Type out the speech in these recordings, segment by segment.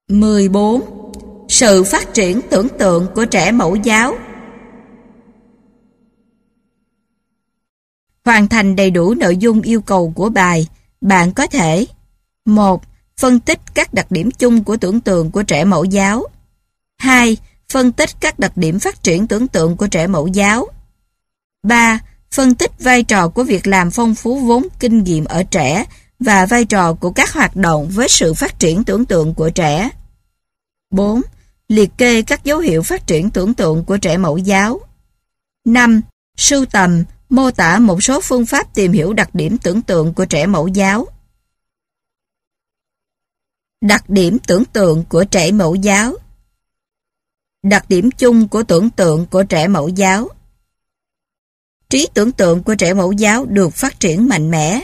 14. Sự phát triển tưởng tượng của trẻ mẫu giáo. Hoàn thành đầy đủ nội dung yêu cầu của bài, bạn có thể: 1. Phân tích các đặc điểm chung của tưởng tượng của trẻ mẫu giáo. 2. Phân tích các đặc điểm phát triển tưởng tượng của trẻ mẫu giáo. 3. Phân tích vai trò của việc làm phong phú vốn kinh nghiệm ở trẻ và vai trò của các hoạt động với sự phát triển tưởng tượng của trẻ. 4. Liệt kê các dấu hiệu phát triển tưởng tượng của trẻ mẫu giáo. 5. Sưu tầm, mô tả một số phương pháp tìm hiểu đặc điểm tưởng tượng của trẻ mẫu giáo. Đặc điểm tưởng tượng của trẻ mẫu giáo. Đặc điểm chung của tưởng tượng của trẻ mẫu giáo. Trí tưởng tượng của trẻ mẫu giáo được phát triển mạnh mẽ.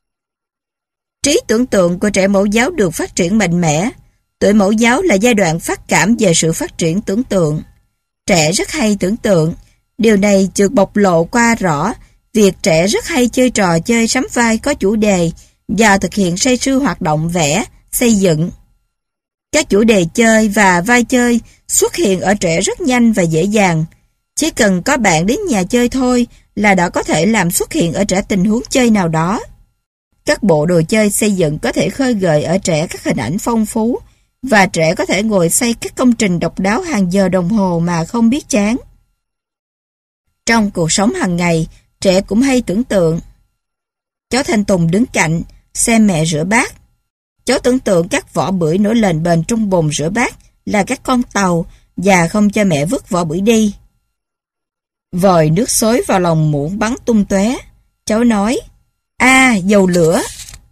Trí tưởng tượng của trẻ mẫu giáo được phát triển mạnh mẽ. Tuổi mẫu giáo là giai đoạn phát cảm về sự phát triển tưởng tượng. Trẻ rất hay tưởng tượng. Điều này được bộc lộ qua rõ việc trẻ rất hay chơi trò chơi sắm vai có chủ đề và thực hiện say sưa hoạt động vẽ, xây dựng. Các chủ đề chơi và vai chơi xuất hiện ở trẻ rất nhanh và dễ dàng. Chỉ cần có bạn đến nhà chơi thôi là đã có thể làm xuất hiện ở trẻ tình huống chơi nào đó. Các bộ đồ chơi xây dựng có thể khơi gợi ở trẻ các hình ảnh phong phú và trẻ có thể ngồi xây các công trình độc đáo hàng giờ đồng hồ mà không biết chán. Trong cuộc sống hàng ngày, trẻ cũng hay tưởng tượng. Cháu Thanh Tùng đứng cạnh, xem mẹ rửa bát. Cháu tưởng tượng các vỏ bưởi nổi lềnh bềnh trong bồn rửa bát là các con tàu và không cho mẹ vứt vỏ bưởi đi. Vòi nước xối vào lòng muỗng bắn tung tóe. Cháu nói: "À, dầu lửa."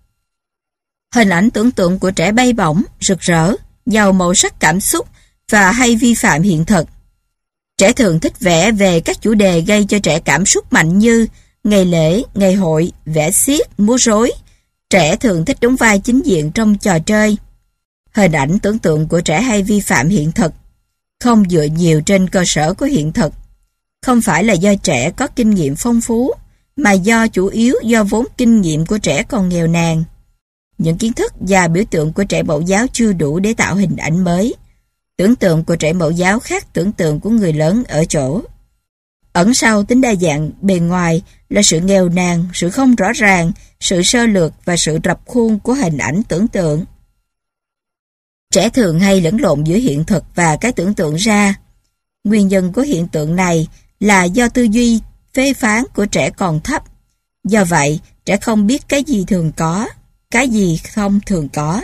Hình ảnh tưởng tượng của trẻ bay bổng, rực rỡ, giàu màu sắc cảm xúc và hay vi phạm hiện thực. Trẻ thường thích vẽ về các chủ đề gây cho trẻ cảm xúc mạnh như ngày lễ, ngày hội, vẽ xiết, múa rối. Trẻ thường thích đóng vai chính diện trong trò chơi. Hình ảnh tưởng tượng của trẻ hay vi phạm hiện thực, không dựa nhiều trên cơ sở của hiện thực. Không phải là do trẻ có kinh nghiệm phong phú, mà chủ yếu do vốn kinh nghiệm của trẻ còn nghèo nàn. Những kiến thức và biểu tượng của trẻ mẫu giáo chưa đủ để tạo hình ảnh mới. Tưởng tượng của trẻ mẫu giáo khác tưởng tượng của người lớn ở chỗ ẩn sau tính đa dạng bề ngoài là sự nghèo nàn, sự không rõ ràng, sự sơ lược và sự rập khuôn của hình ảnh tưởng tượng. Trẻ thường hay lẫn lộn giữa hiện thực và cái tưởng tượng ra. Nguyên nhân của hiện tượng này là do tư duy phê phán của trẻ còn thấp. Do vậy, trẻ không biết cái gì thường có, cái gì không thường có.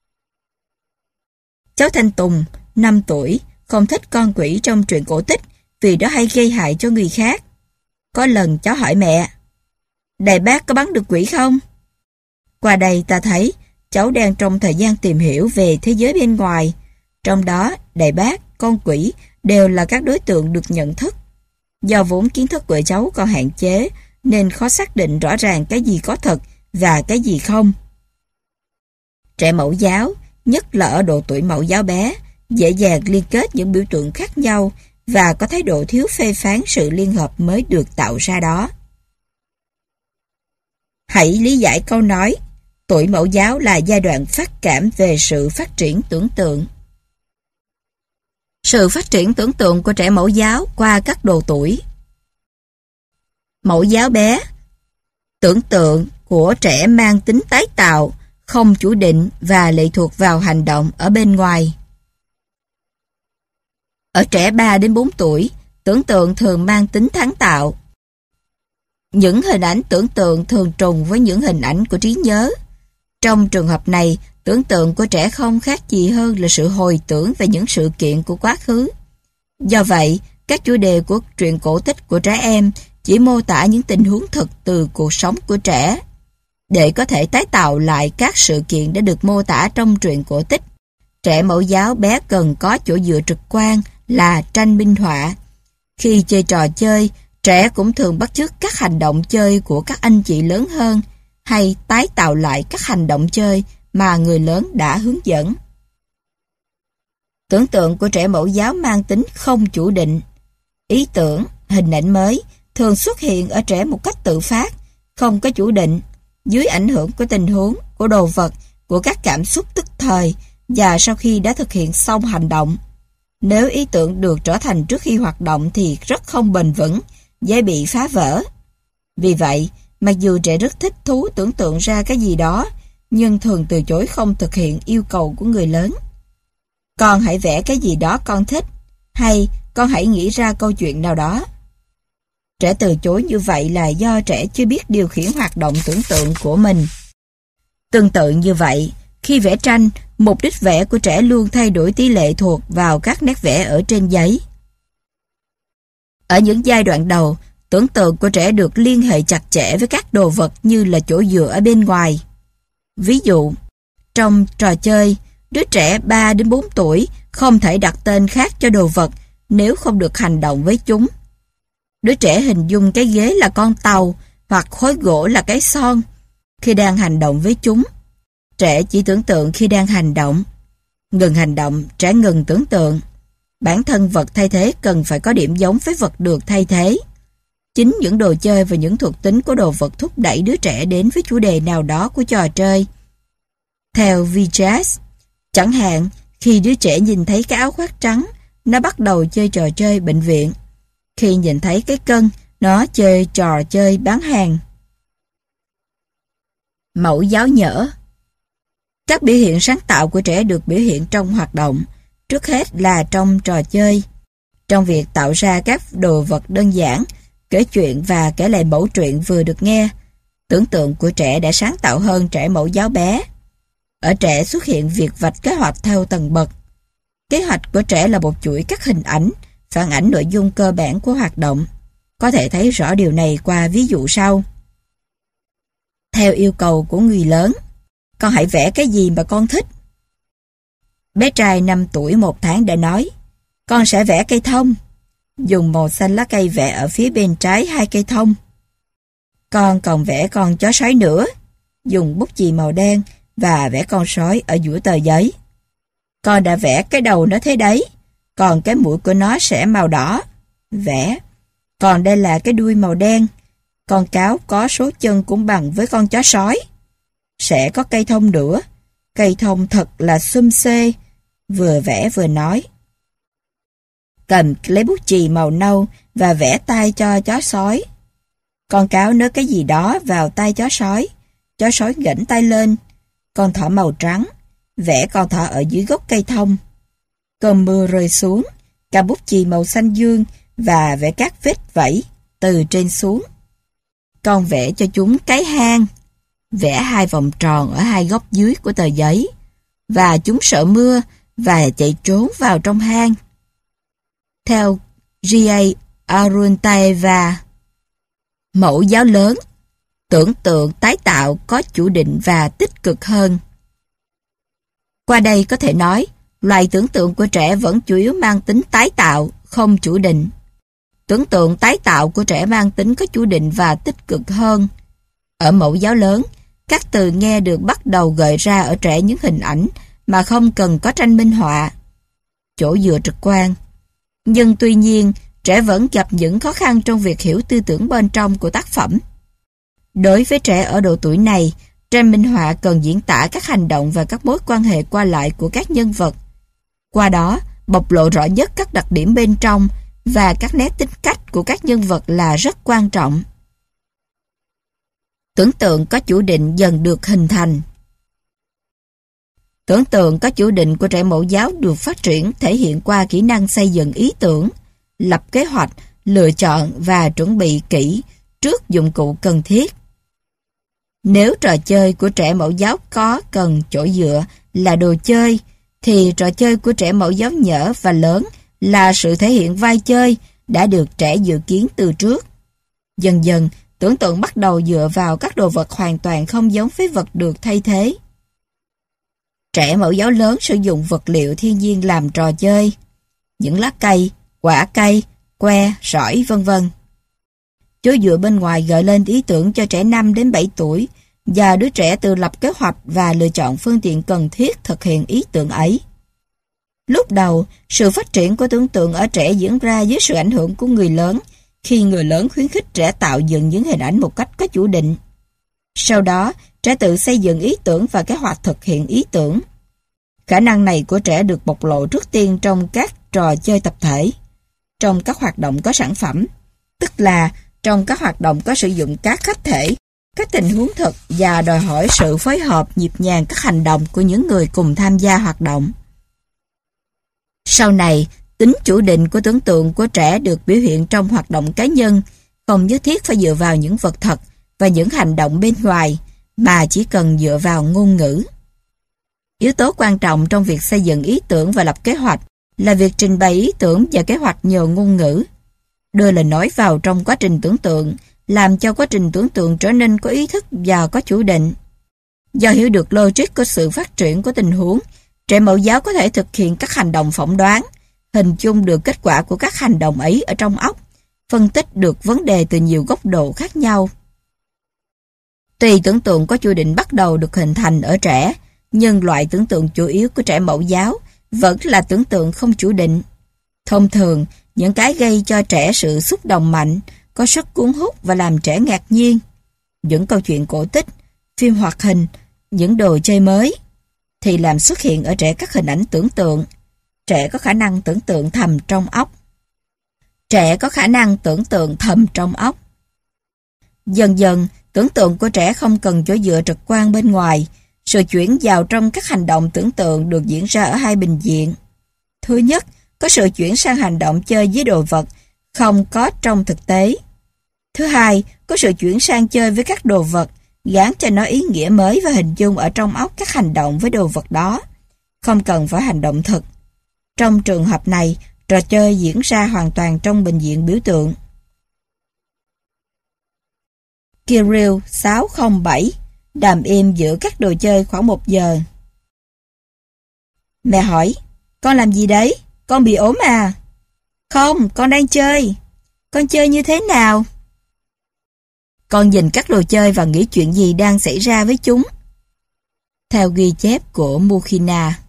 Cháu Thanh Tùng, 5 tuổi, không thích con quỷ trong truyện cổ tích vì nó hay gây hại cho người khác. Có lần cháu hỏi mẹ: "Đại bác có bắn được quỷ không?" Qua đây ta thấy cháu đang trong thời gian tìm hiểu về thế giới bên ngoài. Trong đó, đại bác, con quỷ đều là các đối tượng được nhận thức. Do vốn kiến thức của cháu còn hạn chế nên khó xác định rõ ràng cái gì có thật và cái gì không. Trẻ mẫu giáo, nhất là ở độ tuổi mẫu giáo bé, dễ dàng liên kết những biểu tượng khác nhau và có thái độ thiếu phê phán sự liên hợp mới được tạo ra đó. Hãy lý giải câu nói: tuổi mẫu giáo là giai đoạn phát cảm về sự phát triển tưởng tượng. Sự phát triển tưởng tượng của trẻ mẫu giáo qua các độ tuổi. Mẫu giáo bé, tưởng tượng của trẻ mang tính tái tạo, không chủ định và lệ thuộc vào hành động ở bên ngoài. Ở trẻ 3 đến 4 tuổi, tưởng tượng thường mang tính sáng tạo. Những hình ảnh tưởng tượng thường trùng với những hình ảnh của trí nhớ. Trong trường hợp này, tưởng tượng của trẻ không khác gì hơn là sự hồi tưởng về những sự kiện của quá khứ. Do vậy, các chủ đề của truyện cổ tích của trẻ em chỉ mô tả những tình huống thực từ cuộc sống của trẻ. Để có thể tái tạo lại các sự kiện đã được mô tả trong truyện cổ tích, trẻ mẫu giáo bé cần có chỗ dựa trực quan là tranh minh họa. Khi chơi trò chơi, trẻ cũng thường bắt chước các hành động chơi của các anh chị lớn hơn hay tái tạo lại các hành động chơi mà người lớn đã hướng dẫn. Tưởng tượng của trẻ mẫu giáo mang tính không chủ định. Ý tưởng, hình ảnh mới thường xuất hiện ở trẻ một cách tự phát, không có chủ định, dưới ảnh hưởng của tình huống, của đồ vật, của các cảm xúc tức thời và sau khi đã thực hiện xong hành động. Nếu ý tưởng được trở thành trước khi hoạt động thì rất không bền vững, dễ bị phá vỡ. Vì vậy, mặc dù trẻ rất thích thú tưởng tượng ra cái gì đó, nhưng thường từ chối không thực hiện yêu cầu của người lớn. Con hãy vẽ cái gì đó con thích, hay con hãy nghĩ ra câu chuyện nào đó. Trẻ từ chối như vậy là do trẻ chưa biết điều khiển hoạt động tưởng tượng của mình. Tương tự như vậy, khi vẽ tranh, mục đích vẽ của trẻ luôn thay đổi tỷ lệ thuộc vào các nét vẽ ở trên giấy. Ở những giai đoạn đầu, tưởng tượng của trẻ được liên hệ chặt chẽ với các đồ vật như là chỗ dựa ở bên ngoài. Ví dụ, trong trò chơi, đứa trẻ 3 đến 4 tuổi không thể đặt tên khác cho đồ vật nếu không được hành động với chúng. Đứa trẻ hình dung cái ghế là con tàu hoặc khối gỗ là cái son khi đang hành động với chúng. Trẻ chỉ tưởng tượng khi đang hành động. Ngừng hành động, trẻ ngừng tưởng tượng. Bản thân vật thay thế cần phải có điểm giống với vật được thay thế. Chính những đồ chơi và những thuộc tính của đồ vật thúc đẩy đứa trẻ đến với chủ đề nào đó của trò chơi. Theo Vigas, chẳng hạn, khi đứa trẻ nhìn thấy cái áo khoác trắng, nó bắt đầu chơi trò chơi bệnh viện. Khi nhìn thấy cái cân, nó chơi trò chơi bán hàng. Mẫu giáo nhỡ. Các biểu hiện sáng tạo của trẻ được biểu hiện trong hoạt động, trước hết là trong trò chơi. Trong việc tạo ra các đồ vật đơn giản, kể chuyện và kể lại mẫu truyện vừa được nghe, tưởng tượng của trẻ đã sáng tạo hơn trẻ mẫu giáo bé. Ở trẻ xuất hiện việc vạch kế hoạch theo tầng bậc. Kế hoạch của trẻ là một chuỗi các hình ảnh, phản ánh nội dung cơ bản của hoạt động. Có thể thấy rõ điều này qua ví dụ sau. Theo yêu cầu của người lớn, con hãy vẽ cái gì mà con thích. Bé trai 5 tuổi 1 tháng đã nói, con sẽ vẽ cây thông. Dùng màu xanh lá cây vẽ ở phía bên trái 2 cây thông. Con còn vẽ con chó sói nữa. Dùng bút chì màu đen và vẽ con sói ở giữa tờ giấy. Con đã vẽ cái đầu nó thế đấy, còn cái mũi của nó sẽ màu đỏ. Vẽ. Còn đây là cái đuôi màu đen. Con cáo có số chân cũng bằng với con chó sói. Sẽ có cây thông nữa. Cây thông thật là xum xê. Vừa vẽ vừa nói. Cầm lấy bút chì màu nâu và vẽ tay cho chó sói. Con cáo nớ cái gì đó vào tay chó sói. Chó sói nghển tay lên. Con thỏ màu trắng. Vẽ con thỏ ở dưới gốc cây thông. Cơn mưa rơi xuống. Cả bút chì màu xanh dương và vẽ các vết vẫy từ trên xuống. Con vẽ cho chúng cái hang. Vẽ 2 vòng tròn ở 2 góc dưới của tờ giấy. Và chúng sợ mưa và chạy trốn vào trong hang. Theo G.A. Aruntaeva, mẫu giáo lớn, tưởng tượng tái tạo có chủ định và tích cực hơn. Qua đây có thể nói, loại tưởng tượng của trẻ vẫn chủ yếu mang tính tái tạo, không chủ định. Tưởng tượng tái tạo của trẻ mang tính có chủ định và tích cực hơn. Ở mẫu giáo lớn, các từ nghe được bắt đầu gợi ra ở trẻ những hình ảnh mà không cần có tranh minh họa. Chỗ dựa trực quan. Nhưng tuy nhiên, trẻ vẫn gặp những khó khăn trong việc hiểu tư tưởng bên trong của tác phẩm. Đối với trẻ ở độ tuổi này, tranh minh họa cần diễn tả các hành động và các mối quan hệ qua lại của các nhân vật. Qua đó, bộc lộ rõ nhất các đặc điểm bên trong và các nét tính cách của các nhân vật là rất quan trọng. Tưởng tượng có chủ định dần được hình thành. Tưởng tượng có chủ định của trẻ mẫu giáo được phát triển thể hiện qua kỹ năng xây dựng ý tưởng, lập kế hoạch, lựa chọn và chuẩn bị kỹ trước dụng cụ cần thiết. Nếu trò chơi của trẻ mẫu giáo có cần chỗ dựa là đồ chơi, thì trò chơi của trẻ mẫu giáo nhỏ và lớn là sự thể hiện vai chơi đã được trẻ dự kiến từ trước. Dần dần, tưởng tượng bắt đầu dựa vào các đồ vật hoàn toàn không giống với vật được thay thế. Trẻ mẫu giáo lớn sử dụng vật liệu thiên nhiên làm trò chơi, những lá cây, quả cây, que, sỏi, v.v. Chỗ dựa bên ngoài gợi lên ý tưởng cho trẻ 5 đến 7 tuổi và đứa trẻ tự lập kế hoạch và lựa chọn phương tiện cần thiết thực hiện ý tưởng ấy. Lúc đầu, sự phát triển của tưởng tượng ở trẻ diễn ra dưới sự ảnh hưởng của người lớn, khi người lớn khuyến khích trẻ tạo dựng những hình ảnh một cách có chủ định. Sau đó, trẻ tự xây dựng ý tưởng và kế hoạch thực hiện ý tưởng. Khả năng này của trẻ được bộc lộ trước tiên trong các trò chơi tập thể, trong các hoạt động có sản phẩm, tức là trong các hoạt động có sử dụng các khách thể, các tình huống thực và đòi hỏi sự phối hợp nhịp nhàng các hành động của những người cùng tham gia hoạt động. Sau này, tính chủ định của tưởng tượng của trẻ được biểu hiện trong hoạt động cá nhân, không nhất thiết phải dựa vào những vật thật và những hành động bên ngoài, mà chỉ cần dựa vào ngôn ngữ. Yếu tố quan trọng trong việc xây dựng ý tưởng và lập kế hoạch là việc trình bày ý tưởng và kế hoạch nhờ ngôn ngữ. Đưa lời nói vào trong quá trình tưởng tượng, làm cho quá trình tưởng tượng trở nên có ý thức và có chủ định. Do hiểu được logic của sự phát triển của tình huống, trẻ mẫu giáo có thể thực hiện các hành động phỏng đoán, hình dung được kết quả của các hành động ấy ở trong óc, phân tích được vấn đề từ nhiều góc độ khác nhau. Tuy tưởng tượng có chủ định bắt đầu được hình thành ở trẻ, nhưng loại tưởng tượng chủ yếu của trẻ mẫu giáo vẫn là tưởng tượng không chủ định. Thông thường, những cái gây cho trẻ sự xúc động mạnh, có sức cuốn hút và làm trẻ ngạc nhiên. Những câu chuyện cổ tích, phim hoạt hình, những đồ chơi mới, thì làm xuất hiện ở trẻ các hình ảnh tưởng tượng. Trẻ có khả năng tưởng tượng thầm trong óc. Trẻ có khả năng tưởng tượng thầm trong óc. Dần dần, tưởng tượng của trẻ không cần chỗ dựa trực quan bên ngoài. Sự chuyển vào trong các hành động tưởng tượng được diễn ra ở hai bình diện. Thứ nhất, có sự chuyển sang hành động chơi với đồ vật không có trong thực tế. Thứ hai, có sự chuyển sang chơi với các đồ vật, gán cho nó ý nghĩa mới và hình dung ở trong óc các hành động với đồ vật đó, không cần phải hành động thực. Trong trường hợp này, trò chơi diễn ra hoàn toàn trong bình diện biểu tượng. Kirill 607 đàm im giữa các đồ chơi khoảng 1 giờ. Mẹ hỏi, con làm gì đấy? Con bị ốm à? Không, con đang chơi. Con chơi như thế nào? Con nhìn các đồ chơi và nghĩ chuyện gì đang xảy ra với chúng. Theo ghi chép của Mukhina.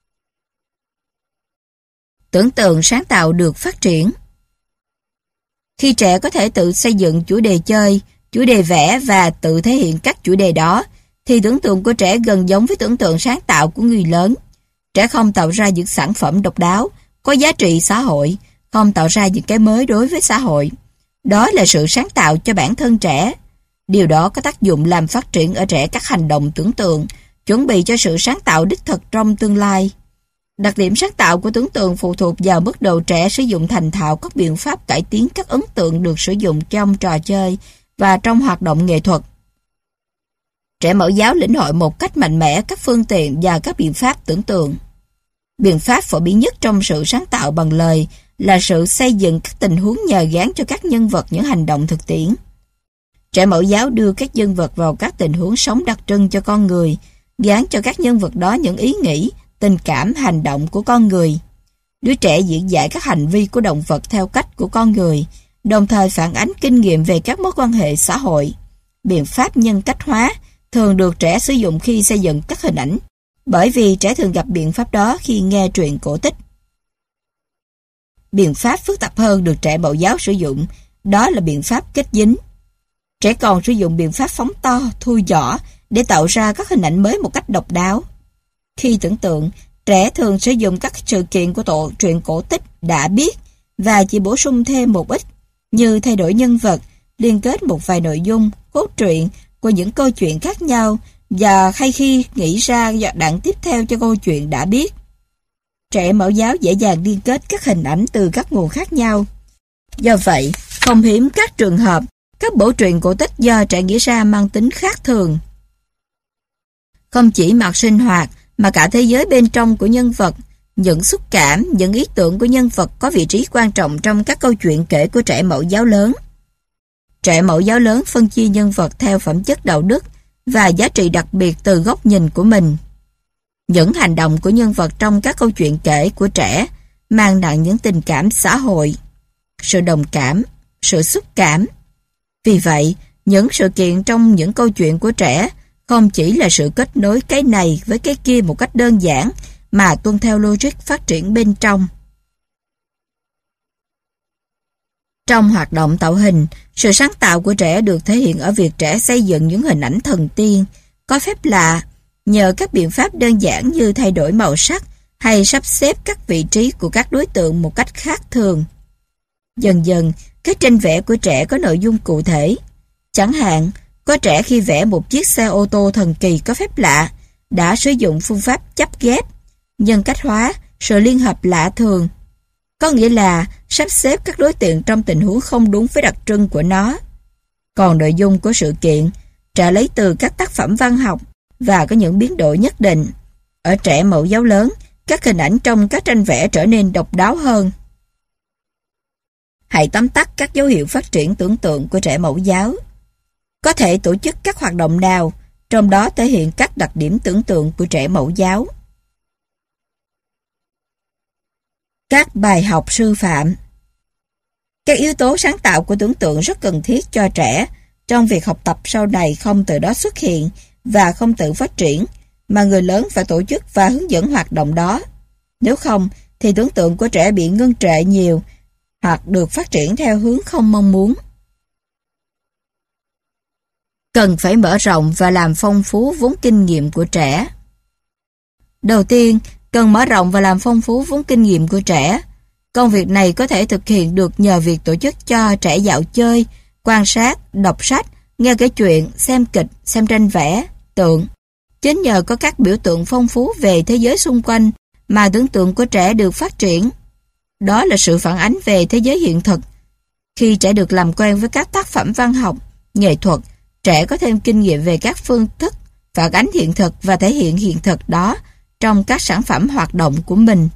Tưởng tượng sáng tạo được phát triển. Khi trẻ có thể tự xây dựng chủ đề chơi, chủ đề vẽ và tự thể hiện các chủ đề đó, thì tưởng tượng của trẻ gần giống với tưởng tượng sáng tạo của người lớn. Trẻ không tạo ra những sản phẩm độc đáo, có giá trị xã hội, không tạo ra những cái mới đối với xã hội. Đó là sự sáng tạo cho bản thân trẻ. Điều đó có tác dụng làm phát triển ở trẻ các hành động tưởng tượng, chuẩn bị cho sự sáng tạo đích thực trong tương lai. Đặc điểm sáng tạo của tưởng tượng phụ thuộc vào mức độ trẻ sử dụng thành thạo các biện pháp cải tiến các ấn tượng được sử dụng trong trò chơi và trong hoạt động nghệ thuật. Trẻ mẫu giáo lĩnh hội một cách mạnh mẽ các phương tiện và các biện pháp tưởng tượng. Biện pháp phổ biến nhất trong sự sáng tạo bằng lời là sự xây dựng các tình huống nhờ gán cho các nhân vật những hành động thực tiễn. Trẻ mẫu giáo đưa các nhân vật vào các tình huống sống đặc trưng cho con người, gán cho các nhân vật đó những ý nghĩ, tình cảm, hành động của con người. Đứa trẻ diễn giải các hành vi của động vật theo cách của con người, đồng thời phản ánh kinh nghiệm về các mối quan hệ xã hội. Biện pháp nhân cách hóa thường được trẻ sử dụng khi xây dựng các hình ảnh, bởi vì trẻ thường gặp biện pháp đó khi nghe truyện cổ tích. Biện pháp phức tạp hơn được trẻ mẫu giáo sử dụng, đó là biện pháp kết dính. Trẻ còn sử dụng biện pháp phóng to, thu nhỏ để tạo ra các hình ảnh mới một cách độc đáo. Khi tưởng tượng, trẻ thường sử dụng các sự kiện của truyện cổ tích đã biết và chỉ bổ sung thêm một ít, như thay đổi nhân vật, liên kết một vài nội dung, cốt truyện của những câu chuyện khác nhau và hay khi nghĩ ra đoạn tiếp theo cho câu chuyện đã biết. Trẻ mẫu giáo dễ dàng liên kết các hình ảnh từ các nguồn khác nhau. Do vậy, không hiếm các trường hợp, các bộ truyện cổ tích do trẻ nghĩ ra mang tính khác thường. Không chỉ mặt sinh hoạt, mà cả thế giới bên trong của nhân vật, những xúc cảm, những ý tưởng của nhân vật có vị trí quan trọng trong các câu chuyện kể của trẻ mẫu giáo lớn. Trẻ mẫu giáo lớn phân chia nhân vật theo phẩm chất đạo đức và giá trị đặc biệt từ góc nhìn của mình. Những hành động của nhân vật trong các câu chuyện kể của trẻ mang nặng những tình cảm xã hội, sự đồng cảm, sự xúc cảm. Vì vậy, những sự kiện trong những câu chuyện của trẻ không chỉ là sự kết nối cái này với cái kia một cách đơn giản, mà tuân theo logic phát triển bên trong. Trong hoạt động tạo hình, sự sáng tạo của trẻ được thể hiện ở việc trẻ xây dựng những hình ảnh thần tiên, có phép lạ, nhờ các biện pháp đơn giản như thay đổi màu sắc hay sắp xếp các vị trí của các đối tượng một cách khác thường. Dần dần, các tranh vẽ của trẻ có nội dung cụ thể. Chẳng hạn, có trẻ khi vẽ một chiếc xe ô tô thần kỳ có phép lạ, đã sử dụng phương pháp chắp ghép, nhân cách hóa, sự liên hợp lạ thường. Có nghĩa là sắp xếp các đối tượng trong tình huống không đúng với đặc trưng của nó. Còn nội dung của sự kiện, trẻ lấy từ các tác phẩm văn học và có những biến đổi nhất định. Ở trẻ mẫu giáo lớn, các hình ảnh trong các tranh vẽ trở nên độc đáo hơn. Hãy tóm tắt các dấu hiệu phát triển tưởng tượng của trẻ mẫu giáo. Có thể tổ chức các hoạt động nào, trong đó thể hiện các đặc điểm tưởng tượng của trẻ mẫu giáo. Các bài học sư phạm. Các yếu tố sáng tạo của tưởng tượng rất cần thiết cho trẻ trong việc học tập sau này không từ đó xuất hiện và không tự phát triển, mà người lớn phải tổ chức và hướng dẫn hoạt động đó. Nếu không, thì tưởng tượng của trẻ bị ngưng trệ nhiều hoặc được phát triển theo hướng không mong muốn. Cần phải mở rộng và làm phong phú vốn kinh nghiệm của trẻ. Đầu tiên, cần mở rộng và làm phong phú vốn kinh nghiệm của trẻ. Công việc này có thể thực hiện được nhờ việc tổ chức cho trẻ dạo chơi, quan sát, đọc sách, nghe kể chuyện, xem kịch, xem tranh vẽ, tượng. Chính nhờ có các biểu tượng phong phú về thế giới xung quanh mà tưởng tượng của trẻ được phát triển. Đó là sự phản ánh về thế giới hiện thực. Khi trẻ được làm quen với các tác phẩm văn học, nghệ thuật, trẻ có thêm kinh nghiệm về các phương thức phản ánh hiện thực và thể hiện hiện thực đó trong các sản phẩm hoạt động của mình.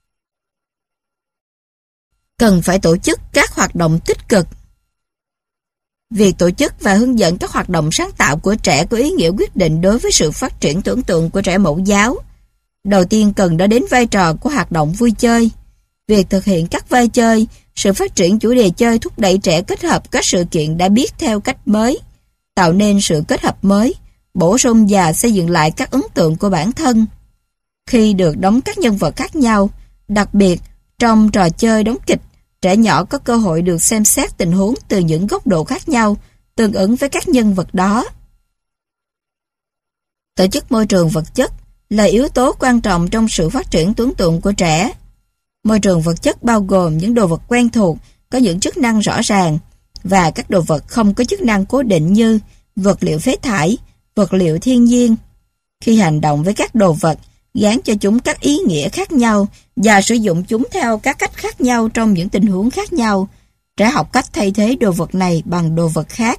Cần phải tổ chức các hoạt động tích cực. Việc tổ chức và hướng dẫn các hoạt động sáng tạo của trẻ có ý nghĩa quyết định đối với sự phát triển tưởng tượng của trẻ mẫu giáo. Đầu tiên cần nói đến vai trò của hoạt động vui chơi. Việc thực hiện các vai chơi, sự phát triển chủ đề chơi thúc đẩy trẻ kết hợp các sự kiện đã biết theo cách mới, tạo nên sự kết hợp mới, bổ sung và xây dựng lại các ấn tượng của bản thân. Khi được đóng các nhân vật khác nhau, đặc biệt trong trò chơi đóng kịch, trẻ nhỏ có cơ hội được xem xét tình huống từ những góc độ khác nhau, tương ứng với các nhân vật đó. Tổ chức môi trường vật chất là yếu tố quan trọng trong sự phát triển tưởng tượng của trẻ. Môi trường vật chất bao gồm những đồ vật quen thuộc, có những chức năng rõ ràng, và các đồ vật không có chức năng cố định như vật liệu phế thải, vật liệu thiên nhiên. Khi hành động với các đồ vật, gán cho chúng các ý nghĩa khác nhau và sử dụng chúng theo các cách khác nhau trong những tình huống khác nhau, trẻ học cách thay thế đồ vật này bằng đồ vật khác.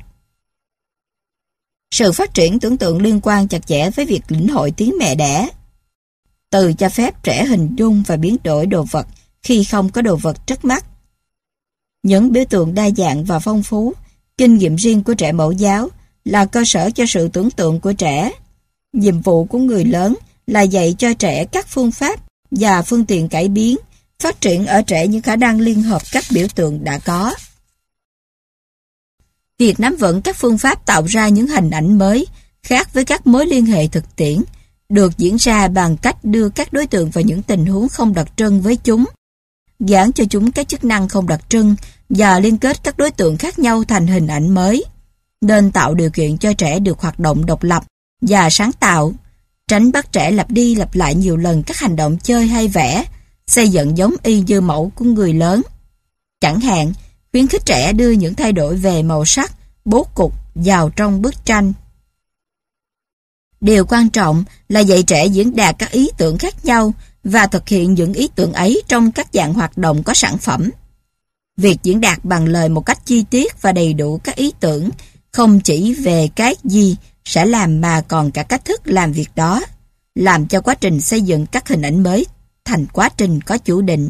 Sự phát triển tưởng tượng liên quan chặt chẽ với việc lĩnh hội tiếng mẹ đẻ. Từ cho phép trẻ hình dung và biến đổi đồ vật khi không có đồ vật trước mắt. Những biểu tượng đa dạng và phong phú, kinh nghiệm riêng của trẻ mẫu giáo là cơ sở cho sự tưởng tượng của trẻ. Nhiệm vụ của người lớn là dạy cho trẻ các phương pháp và phương tiện cải biến, phát triển ở trẻ những khả năng liên hợp các biểu tượng đã có. Việc nắm vững các phương pháp tạo ra những hình ảnh mới, khác với các mối liên hệ thực tiễn, được diễn ra bằng cách đưa các đối tượng vào những tình huống không đặc trưng với chúng, gán cho chúng các chức năng không đặc trưng và liên kết các đối tượng khác nhau thành hình ảnh mới, nên tạo điều kiện cho trẻ được hoạt động độc lập và sáng tạo, tránh bắt trẻ lặp đi lặp lại nhiều lần các hành động chơi hay vẽ, xây dựng giống y như mẫu của người lớn. Chẳng hạn, khuyến khích trẻ đưa những thay đổi về màu sắc, bố cục vào trong bức tranh. Điều quan trọng là dạy trẻ diễn đạt các ý tưởng khác nhau và thực hiện những ý tưởng ấy trong các dạng hoạt động có sản phẩm. Việc diễn đạt bằng lời một cách chi tiết và đầy đủ các ý tưởng không chỉ về cái gì sẽ làm mà còn cả cách thức làm việc đó, làm cho quá trình xây dựng các hình ảnh mới thành quá trình có chủ định.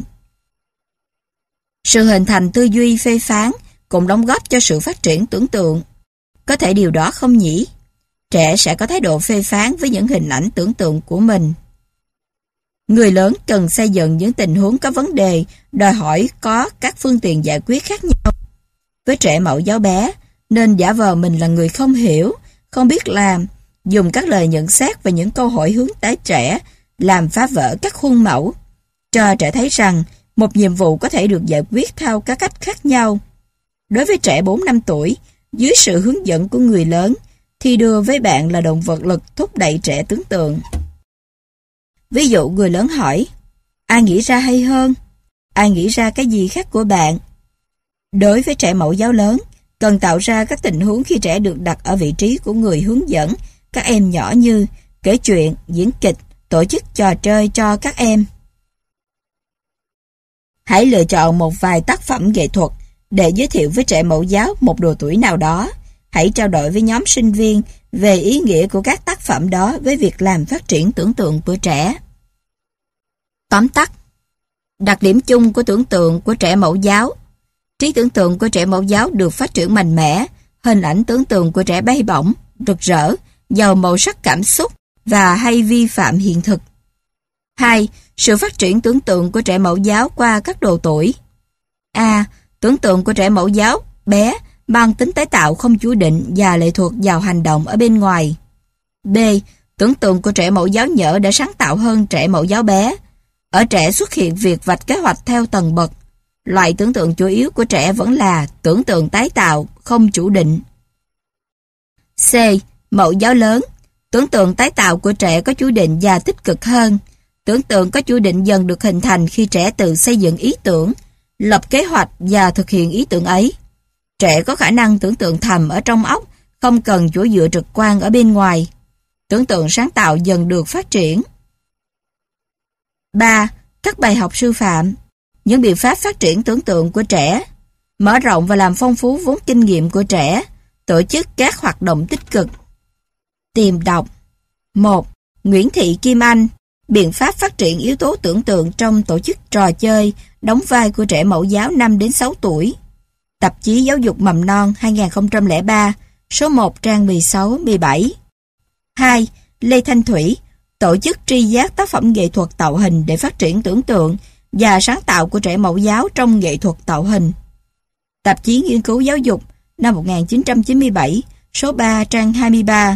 Sự hình thành tư duy phê phán cũng đóng góp cho sự phát triển tưởng tượng. Có thể điều đó không nhỉ? Trẻ sẽ có thái độ phê phán với những hình ảnh tưởng tượng của mình. Người lớn cần xây dựng những tình huống có vấn đề, đòi hỏi có các phương tiện giải quyết khác nhau. Với trẻ mẫu giáo bé, nên giả vờ mình là người không hiểu, không biết làm, dùng các lời nhận xét và những câu hỏi hướng tới trẻ, làm phá vỡ các khuôn mẫu, cho trẻ thấy rằng một nhiệm vụ có thể được giải quyết theo các cách khác nhau. Đối với trẻ 4 năm tuổi, dưới sự hướng dẫn của người lớn, thi đua với bạn là động vật lực thúc đẩy trẻ tưởng tượng. Ví dụ người lớn hỏi, ai nghĩ ra hay hơn? Ai nghĩ ra cái gì khác của bạn? Đối với trẻ mẫu giáo lớn, cần tạo ra các tình huống khi trẻ được đặt ở vị trí của người hướng dẫn các em nhỏ như kể chuyện, diễn kịch, tổ chức trò chơi cho các em. Hãy lựa chọn một vài tác phẩm nghệ thuật để giới thiệu với trẻ mẫu giáo một độ tuổi nào đó. Hãy trao đổi với nhóm sinh viên về ý nghĩa của các tác phẩm đó với việc làm phát triển tưởng tượng của trẻ. Tóm tắt. Đặc điểm chung của tưởng tượng của trẻ mẫu giáo. Trí tưởng tượng của trẻ mẫu giáo được phát triển mạnh mẽ, hình ảnh tưởng tượng của trẻ bay bổng, rực rỡ, giàu màu sắc cảm xúc và hay vi phạm hiện thực. 2. Sự phát triển tưởng tượng của trẻ mẫu giáo qua các độ tuổi. A. Tưởng tượng của trẻ mẫu giáo bé mang tính tái tạo không chủ định và lệ thuộc vào hành động ở bên ngoài. B. Tưởng tượng của trẻ mẫu giáo nhỡ đã sáng tạo hơn trẻ mẫu giáo bé. Ở trẻ xuất hiện việc vạch kế hoạch theo tầng bậc. Loại tưởng tượng chủ yếu của trẻ vẫn là tưởng tượng tái tạo, không chủ định. C. Mẫu giáo lớn. Tưởng tượng tái tạo của trẻ có chủ định và tích cực hơn. Tưởng tượng có chủ định dần được hình thành khi trẻ tự xây dựng ý tưởng, lập kế hoạch và thực hiện ý tưởng ấy. Trẻ có khả năng tưởng tượng thầm ở trong óc, không cần chỗ dựa trực quan ở bên ngoài. Tưởng tượng sáng tạo dần được phát triển. 3. Các bài học sư phạm. Những biện pháp phát triển tưởng tượng của trẻ. Mở rộng và làm phong phú vốn kinh nghiệm của trẻ. Tổ chức các hoạt động tích cực. Tìm đọc. 1. Nguyễn Thị Kim Anh. Biện pháp phát triển yếu tố tưởng tượng trong tổ chức trò chơi, đóng vai của trẻ mẫu giáo 5 đến 6 tuổi. Tạp chí Giáo dục Mầm non 2003, số 1 trang 16-17. 2. Lê Thanh Thủy. Tổ chức tri giác tác phẩm nghệ thuật tạo hình để phát triển tưởng tượng và sáng tạo của trẻ mẫu giáo trong nghệ thuật tạo hình. Tạp chí Nghiên cứu Giáo dục năm 1997, số 3 trang 23.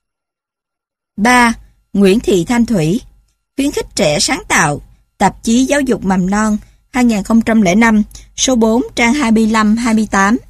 3. Nguyễn Thị Thanh Thủy. Khuyến khích trẻ sáng tạo. Tạp chí Giáo dục Mầm non 2005, số 4 trang 25-28.